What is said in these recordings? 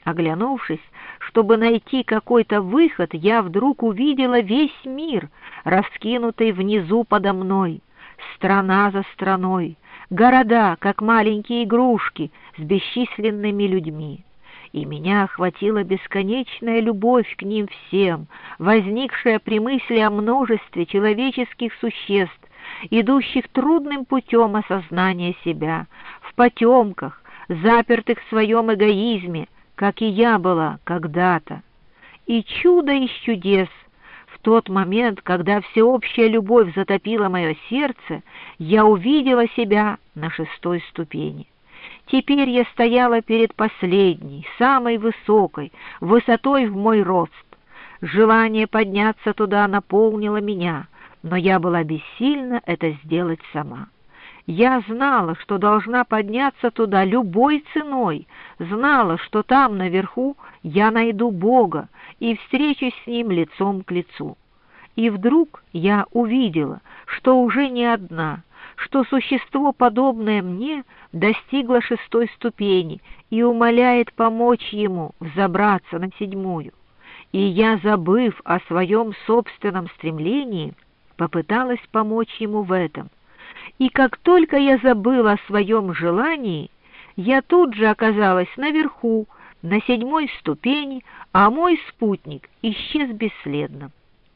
Оглянувшись, чтобы найти какой-то выход, я вдруг увидела весь мир, раскинутый внизу подо мной, страна за страной, города, как маленькие игрушки, с бесчисленными людьми. И меня охватила бесконечная любовь к ним всем, возникшая при мысли о множестве человеческих существ, идущих трудным путем осознания себя, в потемках, запертых в своем эгоизме, как и я была когда-то. И чудо из чудес! В тот момент, когда всеобщая любовь затопила мое сердце, я увидела себя на 6-й ступени. Теперь я стояла перед последней, самой высокой, высотой в мой рост. Желание подняться туда наполнило меня, но я была бессильна это сделать сама. Я знала, что должна подняться туда любой ценой, знала, что там, наверху, я найду Бога и встречусь с Ним лицом к лицу. И вдруг я увидела, что уже не одна, что существо, подобное мне, достигло 6-й ступени и умоляет помочь ему взобраться на 7-ю. И я, забыв о своем собственном стремлении, попыталась помочь ему в этом. И как только я забыла о своем желании, я тут же оказалась наверху, на 7-й ступени, а мой спутник исчез бесследно.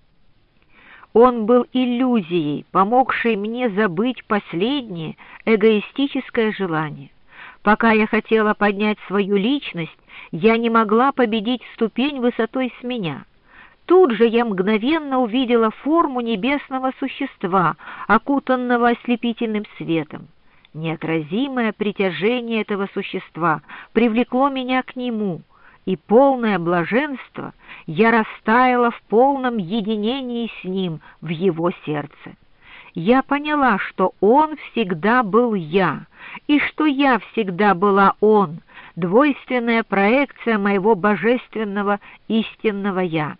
Он был иллюзией, помогшей мне забыть последнее эгоистическое желание. Пока я хотела поднять свою личность, я не могла победить ступень высотой с меня. Тут же я мгновенно увидела форму небесного существа, окутанного ослепительным светом. Неотразимое притяжение этого существа привлекло меня к нему, и полное блаженство я растаяла в полном единении с ним в его сердце. Я поняла, что он всегда был я, и что я всегда была он, двойственная проекция моего божественного истинного «я».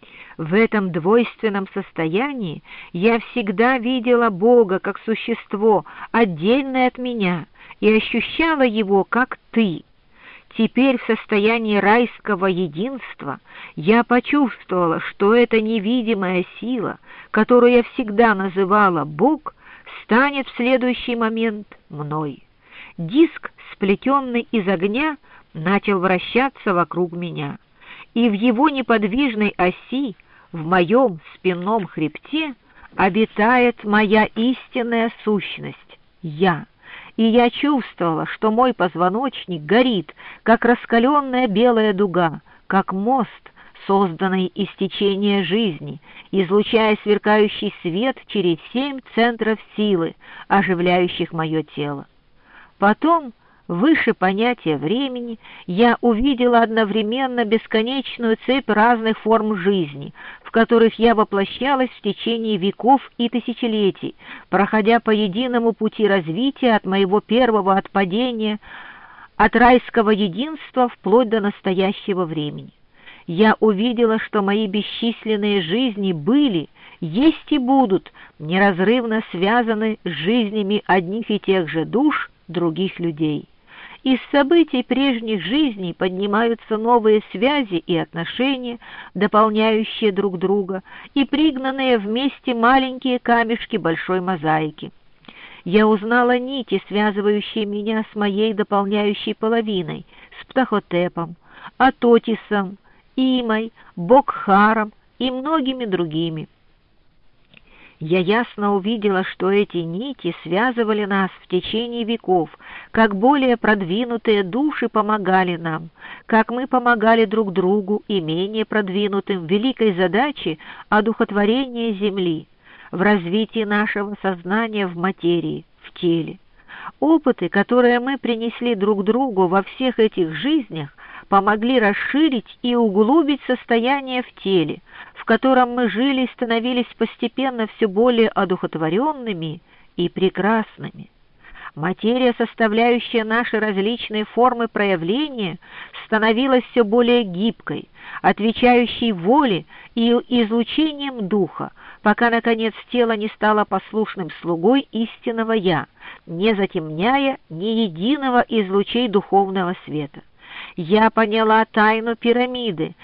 В этом двойственном состоянии я всегда видела Бога как существо, отдельное от меня, и ощущала Его как «ты». Теперь в состоянии райского единства я почувствовала, что эта невидимая сила, которую я всегда называла Бог, станет в следующий момент мной. Диск, сплетенный из огня, начал вращаться вокруг меня, и в его неподвижной оси, в моем спинном хребте, обитает моя истинная сущность — я. И я чувствовала, что мой позвоночник горит, как раскаленная белая дуга, как мост, созданный из течения жизни, излучая сверкающий свет через 7 центров силы, оживляющих мое тело. Потом, выше понятия времени, я увидела одновременно бесконечную цепь разных форм жизни, в которых я воплощалась в течение веков и тысячелетий, проходя по единому пути развития от моего первого отпадения, от райского единства вплоть до настоящего времени. Я увидела, что мои бесчисленные жизни были, есть и будут неразрывно связаны с жизнями одних и тех же душ других людей. Из событий прежних жизней поднимаются новые связи и отношения, дополняющие друг друга и пригнанные вместе маленькие камешки большой мозаики. Я узнала нити, связывающие меня с моей дополняющей половиной, с Птахотепом, Атотисом, Имой, Бокхаром и многими другими. Я ясно увидела, что эти нити связывали нас в течение веков, как более продвинутые души помогали нам, как мы помогали друг другу и менее продвинутым в великой задаче одухотворения Земли, в развитии нашего сознания в материи, в теле. Опыты, которые мы принесли друг другу во всех этих жизнях, помогли расширить и углубить состояние в теле, в котором мы жили и становились постепенно все более одухотворенными и прекрасными. Материя, составляющая наши различные формы проявления, становилась все более гибкой, отвечающей воле и излучением духа, пока, наконец, тело не стало послушным слугой истинного «Я», не затемняя ни единого из лучей духовного света. Я поняла тайну пирамиды,